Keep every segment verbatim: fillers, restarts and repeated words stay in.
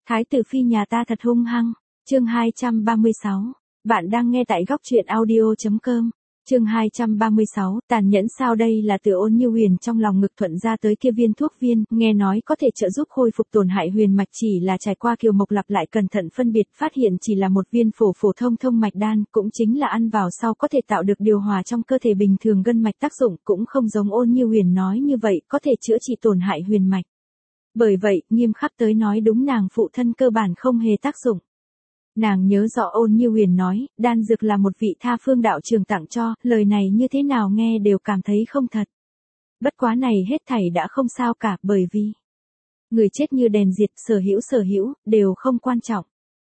Thái tử phi nhà ta thật hung hăng. Chương hai trăm ba mươi sáu. Bạn đang nghe tại góc truyện audio chấm com. Chương hai trăm ba mươi sáu, tàn nhẫn sao đây là từ Ôn Như Huyền trong lòng ngực thuận ra tới kia viên thuốc viên, nghe nói có thể trợ giúp khôi phục tổn hại huyền mạch, chỉ là trải qua Kiều Mộc lặp lại cẩn thận phân biệt, phát hiện chỉ là một viên phổ phổ thông thông mạch đan, cũng chính là ăn vào sau có thể tạo được điều hòa trong cơ thể bình thường gân mạch, tác dụng cũng không giống Ôn Như Huyền nói như vậy, có thể chữa trị tổn hại huyền mạch. Bởi vậy, nghiêm khắc tới nói đúng nàng phụ thân cơ bản không hề tác dụng. Nàng nhớ rõ Ôn Như Huyền nói, đan dược là một vị tha phương đạo trường tặng cho, lời này như thế nào nghe đều cảm thấy không thật. Bất quá này hết thảy đã không sao cả, bởi vì người chết như đèn diệt, sở hữu sở hữu, đều không quan trọng.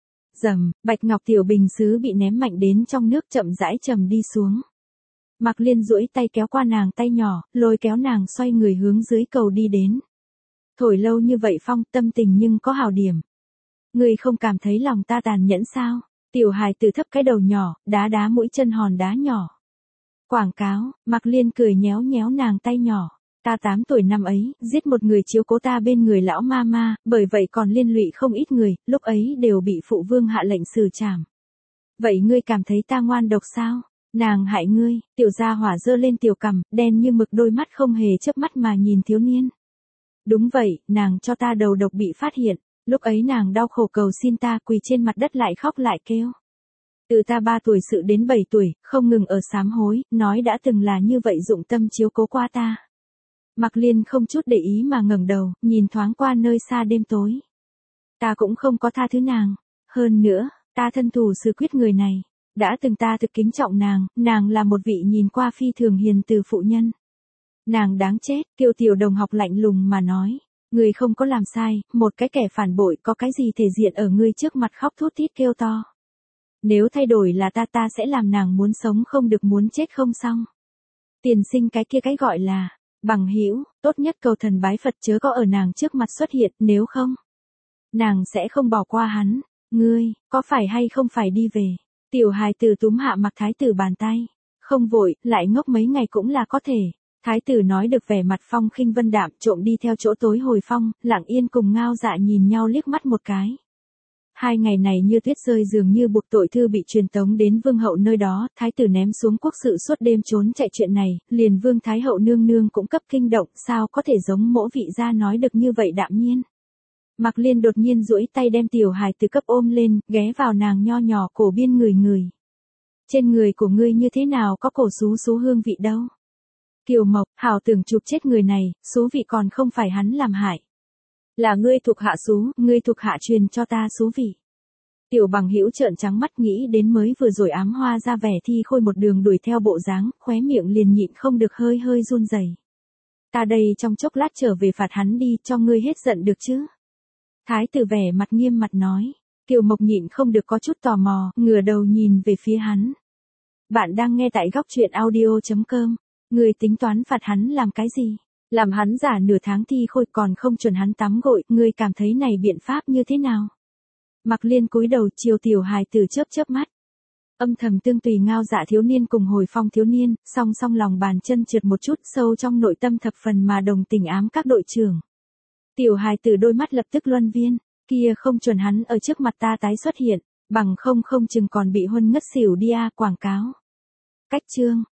Rầm, bạch ngọc tiểu bình sứ bị ném mạnh đến trong nước, chậm rãi trầm đi xuống. Mạc Liên duỗi tay kéo qua nàng tay nhỏ, lôi kéo nàng xoay người hướng dưới cầu đi đến. Thổi lâu như vậy phong, tâm tình nhưng có hào điểm. Ngươi không cảm thấy lòng ta tàn nhẫn sao? Tiểu hài tử thấp cái đầu nhỏ, đá đá mũi chân hòn đá nhỏ. Quảng cáo, Mạc Liên cười nhéo nhéo nàng tay nhỏ. Ta tám tuổi năm ấy, giết một người chiếu cố ta bên người lão ma ma, bởi vậy còn liên lụy không ít người, lúc ấy đều bị phụ vương hạ lệnh xử trảm. Vậy ngươi cảm thấy ta ngoan độc sao? Nàng hại ngươi, tiểu gia hỏa giơ lên tiểu cằm, đen như mực đôi mắt không hề chớp mắt mà nhìn thiếu niên. Đúng vậy, nàng cho ta đầu độc bị phát hiện. Lúc ấy nàng đau khổ cầu xin ta, quỳ trên mặt đất lại khóc lại kêu. Từ ta ba tuổi sự đến bảy tuổi, không ngừng ở sám hối, nói đã từng là như vậy dụng tâm chiếu cố qua ta. Mạc Liên không chút để ý mà ngẩng đầu, nhìn thoáng qua nơi xa đêm tối. Ta cũng không có tha thứ nàng. Hơn nữa, ta thân thủ xử quyết người này. Đã từng ta thực kính trọng nàng, nàng là một vị nhìn qua phi thường hiền từ phụ nhân. Nàng đáng chết, Kiều tiểu đồng học lạnh lùng mà nói. Ngươi không có làm sai, một cái kẻ phản bội có cái gì thể diện ở ngươi trước mặt khóc thút thít kêu to. Nếu thay đổi là ta ta sẽ làm nàng muốn sống không được muốn chết không xong. Tiền sinh cái kia cái gọi là bằng hữu, tốt nhất cầu thần bái Phật chớ có ở nàng trước mặt xuất hiện, nếu không nàng sẽ không bỏ qua hắn. Ngươi, có phải hay không phải đi về? Tiểu hài tử túm hạ Mạc Thái tử bàn tay. Không vội, lại ngốc mấy ngày cũng là có thể. Thái tử nói được vẻ mặt phong khinh vân đạm, trộm đi theo chỗ tối hồi phong, Lặng Yên cùng Ngao Dạ nhìn nhau liếc mắt một cái. Hai ngày này như tuyết rơi, dường như buộc tội thư bị truyền tống đến vương hậu nơi đó, thái tử ném xuống quốc sự suốt đêm trốn chạy chuyện này, liền vương thái hậu nương nương cũng cấp kinh động, sao có thể giống mỗ vị gia nói được như vậy đạm nhiên. Mạc Liên đột nhiên duỗi tay đem tiểu hài từ cấp ôm lên, ghé vào nàng nho nhỏ cổ biên người người. Trên người của ngươi như thế nào có cổ xú xú hương vị đâu? Kiều Mộc, hảo tưởng chụp chết người này, xú vị còn không phải hắn làm hại. Là ngươi thuộc hạ xú, ngươi thuộc hạ truyền cho ta xú vị. Tiểu bằng hữu trợn trắng mắt nghĩ đến mới vừa rồi ám hoa ra vẻ thi khôi một đường đuổi theo bộ dáng, khóe miệng liền nhịn không được hơi hơi run rẩy. Ta đây trong chốc lát trở về phạt hắn đi, cho ngươi hết giận được chứ? Thái tử vẻ mặt nghiêm mặt nói. Kiều Mộc nhịn không được có chút tò mò, ngửa đầu nhìn về phía hắn. Bạn đang nghe tại góc truyện audio chấm com. Ngươi tính toán phạt hắn làm cái gì? Làm hắn giả nửa tháng thi khôi còn không chuẩn hắn tắm gội, ngươi cảm thấy này biện pháp như thế nào? Mạc Liên cúi đầu chiều tiểu hài tử chớp chớp mắt. Âm thầm tương tùy Ngao Dạ thiếu niên cùng hồi phong thiếu niên, song song lòng bàn chân trượt một chút, sâu trong nội tâm thập phần mà đồng tình ám các đội trưởng. Tiểu hài tử đôi mắt lập tức luân viên, kia không chuẩn hắn ở trước mặt ta tái xuất hiện, bằng không không chừng còn bị huân ngất xỉu đi a. Quảng cáo. Cách chương.